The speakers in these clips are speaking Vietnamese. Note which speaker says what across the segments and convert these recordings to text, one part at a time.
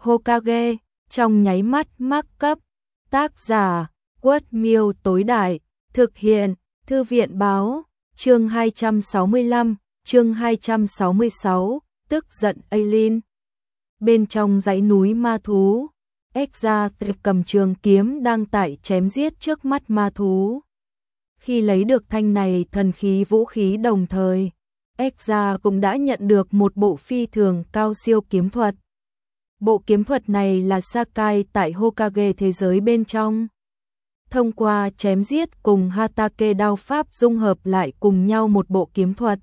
Speaker 1: Hokage, trong nháy mắt mắc cấp. Tác giả, Quất Miêu tối đại, thực hiện, Thư viện báo, chương 265, chương 266, tức giận Aileen. Bên trong dãy núi ma thú, Exra cầm trường kiếm đang tại chém giết trước mắt ma thú. Khi lấy được thanh này thần khí vũ khí đồng thời, Exra cũng đã nhận được một bộ phi thường cao siêu kiếm thuật. Bộ kiếm thuật này là Sakai tại Hokage thế giới bên trong. Thông qua chém giết cùng Hatake đao pháp dung hợp lại cùng nhau một bộ kiếm thuật.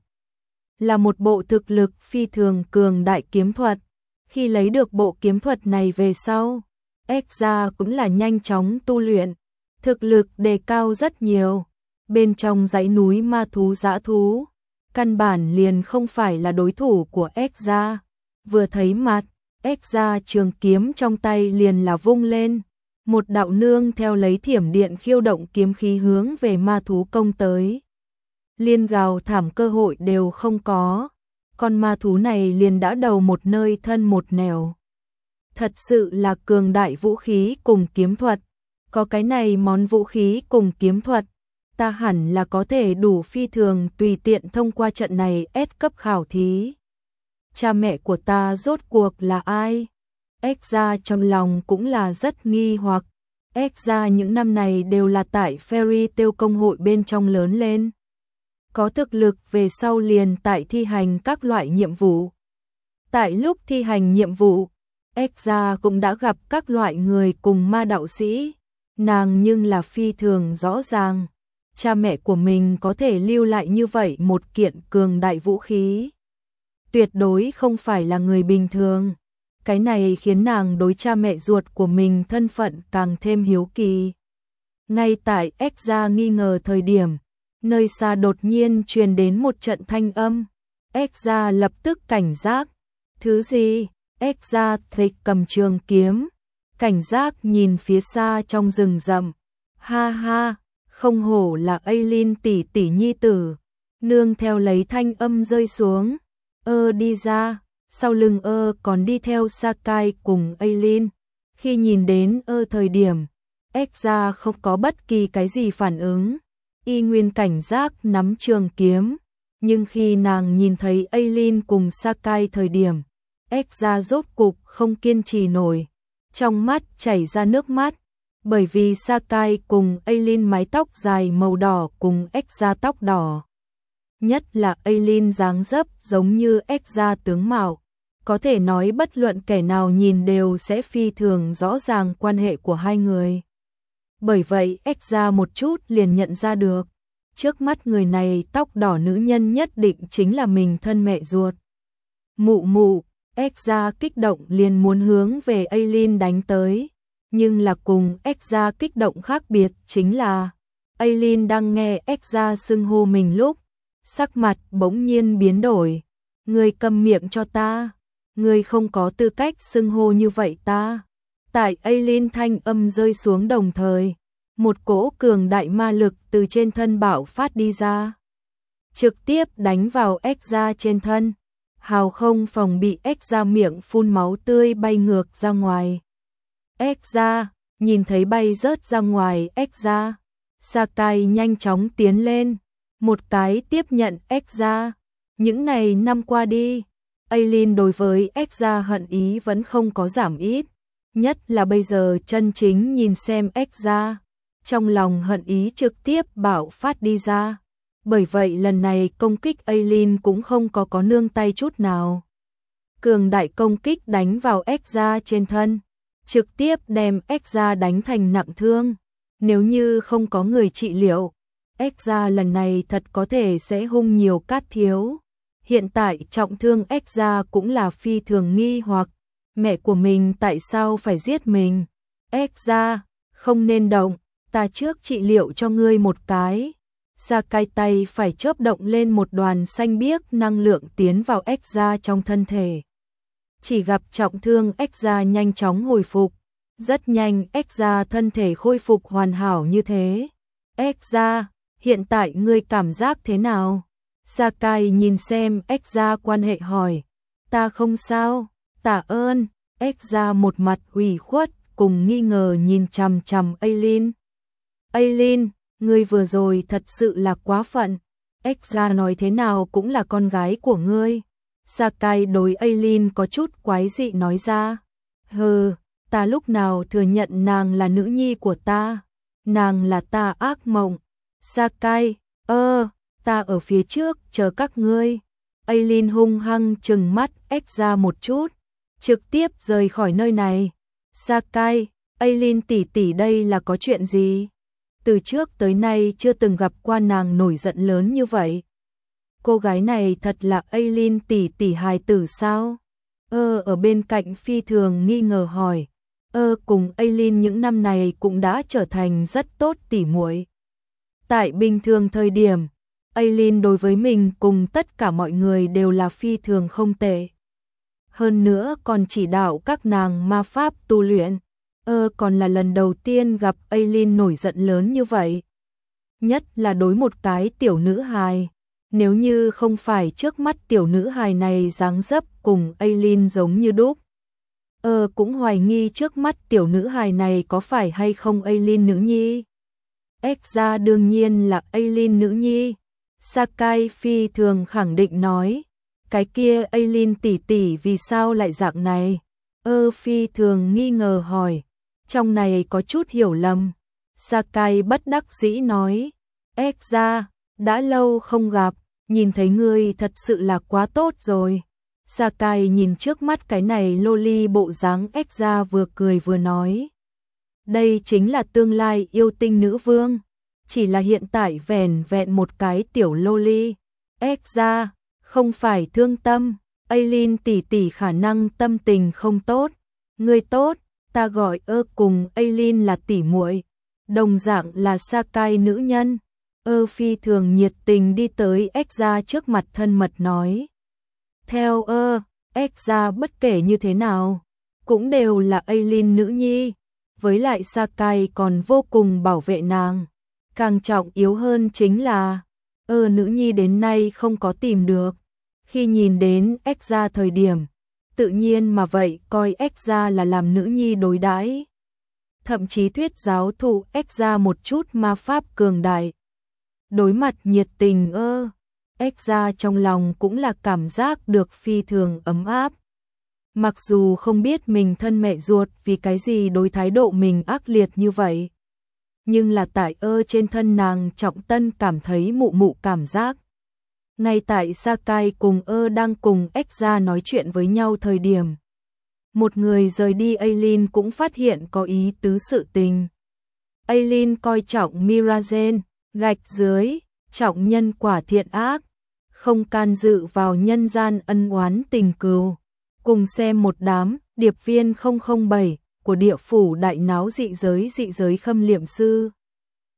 Speaker 1: Là một bộ thực lực phi thường cường đại kiếm thuật. Khi lấy được bộ kiếm thuật này về sau, Exra cũng là nhanh chóng tu luyện. Thực lực đề cao rất nhiều. Bên trong dãy núi ma thú dã thú, căn bản liền không phải là đối thủ của Exra. Vừa thấy mặt, Exra trường kiếm trong tay liền là vung lên. Một đạo nương theo lấy thiểm điện khiêu động kiếm khí hướng về ma thú công tới. Liên gào thảm cơ hội đều không có. Con ma thú này liền đã đầu một nơi thân một nẻo. Thật sự là cường đại vũ khí cùng kiếm thuật. Có cái này món vũ khí cùng kiếm thuật, ta hẳn là có thể đủ phi thường tùy tiện thông qua trận này S cấp khảo thí. Cha mẹ của ta rốt cuộc là ai? Exra trong lòng cũng là rất nghi hoặc. Exra những năm này đều là tại Fairy Tail công hội bên trong lớn lên. Có thực lực về sau liền tại thi hành các loại nhiệm vụ. Tại lúc thi hành nhiệm vụ, Exra cũng đã gặp các loại người cùng ma đạo sĩ. Nàng nhưng là phi thường rõ ràng. Cha mẹ của mình có thể lưu lại như vậy một kiện cường đại vũ khí. Tuyệt đối không phải là người bình thường. Cái này khiến nàng đối cha mẹ ruột của mình thân phận càng thêm hiếu kỳ. Ngay tại Exra nghi ngờ thời điểm, nơi xa đột nhiên truyền đến một trận thanh âm. Exra lập tức cảnh giác. Thứ gì? Exra thích cầm trường kiếm. Cảnh giác nhìn phía xa trong rừng rậm. Ha ha, không hổ là Aileen tỷ tỷ nhi tử. Nương theo lấy thanh âm rơi xuống. Đi ra. Sau lưng còn đi theo Sakai cùng Aileen. Khi nhìn đến thời điểm, Exra không có bất kỳ cái gì phản ứng. Y nguyên cảnh giác nắm trường kiếm. Nhưng khi nàng nhìn thấy Aileen cùng Sakai thời điểm, Exra rốt cục không kiên trì nổi. Trong mắt chảy ra nước mắt. Bởi vì Sakai cùng Aileen mái tóc dài màu đỏ cùng Exra tóc đỏ. Nhất là Aileen dáng dấp giống như Exra tướng mạo. Có thể nói bất luận kẻ nào nhìn đều sẽ phi thường rõ ràng quan hệ của hai người. Bởi vậy Exra một chút liền nhận ra được. Trước mắt người này tóc đỏ nữ nhân nhất định chính là mình thân mẹ ruột. Mụ mụ, Exra kích động liền muốn hướng về Aileen đánh tới. Nhưng là cùng Exra kích động khác biệt chính là Aileen đang nghe Exra xưng hô mình lúc, sắc mặt bỗng nhiên biến đổi. Ngươi câm miệng cho ta. Ngươi không có tư cách xưng hô như vậy ta. Tại Aileen thanh âm rơi xuống đồng thời, một cỗ cường đại ma lực từ trên thân bạo phát đi ra. Trực tiếp đánh vào Exra trên thân. Hào không phòng bị Exra miệng phun máu tươi bay ngược ra ngoài. Exra, nhìn thấy bay rớt ra ngoài Exra. Sakai nhanh chóng tiến lên. Một cái tiếp nhận Exra. Những này năm qua đi, Aileen đối với Exra hận ý vẫn không có giảm ít. Nhất là bây giờ chân chính nhìn xem Exra. Trong lòng hận ý trực tiếp bạo phát đi ra. Bởi vậy lần này công kích Aileen cũng không có nương tay chút nào. Cường đại công kích đánh vào Exra trên thân. Trực tiếp đem Exra đánh thành nặng thương. Nếu như không có người trị liệu, Exra lần này thật có thể sẽ hung nhiều cát thiếu. Hiện tại trọng thương Exra cũng là phi thường nghi hoặc. Mẹ của mình tại sao phải giết mình? Exra, không nên động, ta trước trị liệu cho ngươi một cái. Sakai tay phải chớp động lên một đoàn xanh biếc năng lượng tiến vào Exra trong thân thể. Chỉ gặp trọng thương Exra nhanh chóng hồi phục. Rất nhanh Exra thân thể khôi phục hoàn hảo như thế. Exra, hiện tại ngươi cảm giác thế nào? Sakai nhìn xem Exra quan hệ hỏi. Ta không sao, tạ ơn. Exra một mặt ủy khuất cùng nghi ngờ nhìn chằm chằm Aileen. Aileen, ngươi vừa rồi thật sự là quá phận. Exra nói thế nào cũng là con gái của ngươi. Sakai đối Aileen có chút quái dị nói ra. Hừ, ta lúc nào thừa nhận nàng là nữ nhi của ta. Nàng là ta ác mộng. Sakai, ta ở phía trước chờ các ngươi. Aileen hung hăng trừng mắt Exra một chút, trực tiếp rời khỏi nơi này. Sakai, Aileen tỷ tỷ đây là có chuyện gì? Từ trước tới nay chưa từng gặp qua nàng nổi giận lớn như vậy. Cô gái này thật là Aileen tỷ tỷ hài tử sao? Ở bên cạnh phi thường nghi ngờ hỏi. Cùng Aileen những năm này cũng đã trở thành rất tốt tỉ muội. Tại bình thường thời điểm, Aileen đối với mình cùng tất cả mọi người đều là phi thường không tệ. Hơn nữa còn chỉ đạo các nàng ma pháp tu luyện. Còn là lần đầu tiên gặp Aileen nổi giận lớn như vậy. Nhất là đối một cái tiểu nữ hài. Nếu như không phải trước mắt tiểu nữ hài này dáng dấp cùng Aileen giống như đúc. Cũng hoài nghi trước mắt tiểu nữ hài này có phải hay không Aileen nữ nhi. Exra đương nhiên là Aileen nữ nhi. Sakai phi thường khẳng định nói. Cái kia Aileen tỷ tỷ vì sao lại dạng này? Phi thường nghi ngờ hỏi. Trong này có chút hiểu lầm. Sakai bất đắc dĩ nói. Exra, đã lâu không gặp, nhìn thấy ngươi thật sự là quá tốt rồi. Sakai nhìn trước mắt cái này loli bộ dáng Exra vừa cười vừa nói. Đây chính là tương lai yêu tinh nữ vương. Chỉ là hiện tại vẻn vẹn một cái tiểu loli. Exra, không phải thương tâm. Aileen tỷ tỷ khả năng tâm tình không tốt. Ngươi tốt, ta gọi cùng Aileen là tỷ muội. Đồng dạng là Sakai nữ nhân. Phi thường nhiệt tình đi tới Exra trước mặt thân mật nói. Theo Exra bất kể như thế nào, cũng đều là Aileen nữ nhi. Với lại Sakai còn vô cùng bảo vệ nàng. Càng trọng yếu hơn chính là nữ nhi đến nay không có tìm được. Khi nhìn đến Exra thời điểm, tự nhiên mà vậy coi Exra là làm nữ nhi đối đãi. Thậm chí thuyết giáo thụ Exra một chút ma pháp cường đại. Đối mặt nhiệt tình Exra trong lòng cũng là cảm giác được phi thường ấm áp. Mặc dù không biết mình thân mẹ ruột vì cái gì đối thái độ mình ác liệt như vậy. Nhưng là tại trên thân nàng Trọng Tân cảm thấy mụ mụ cảm giác. Ngay tại Sakai cùng đang cùng Exra nói chuyện với nhau thời điểm. Một người rời đi Aileen cũng phát hiện có ý tứ sự tình. Aileen coi trọng Mirazen, gạch dưới, trọng nhân quả thiện ác, không can dự vào nhân gian ân oán tình cừu. Cùng xem một đám điệp viên 007 của địa phủ đại náo dị giới khâm liệm sư.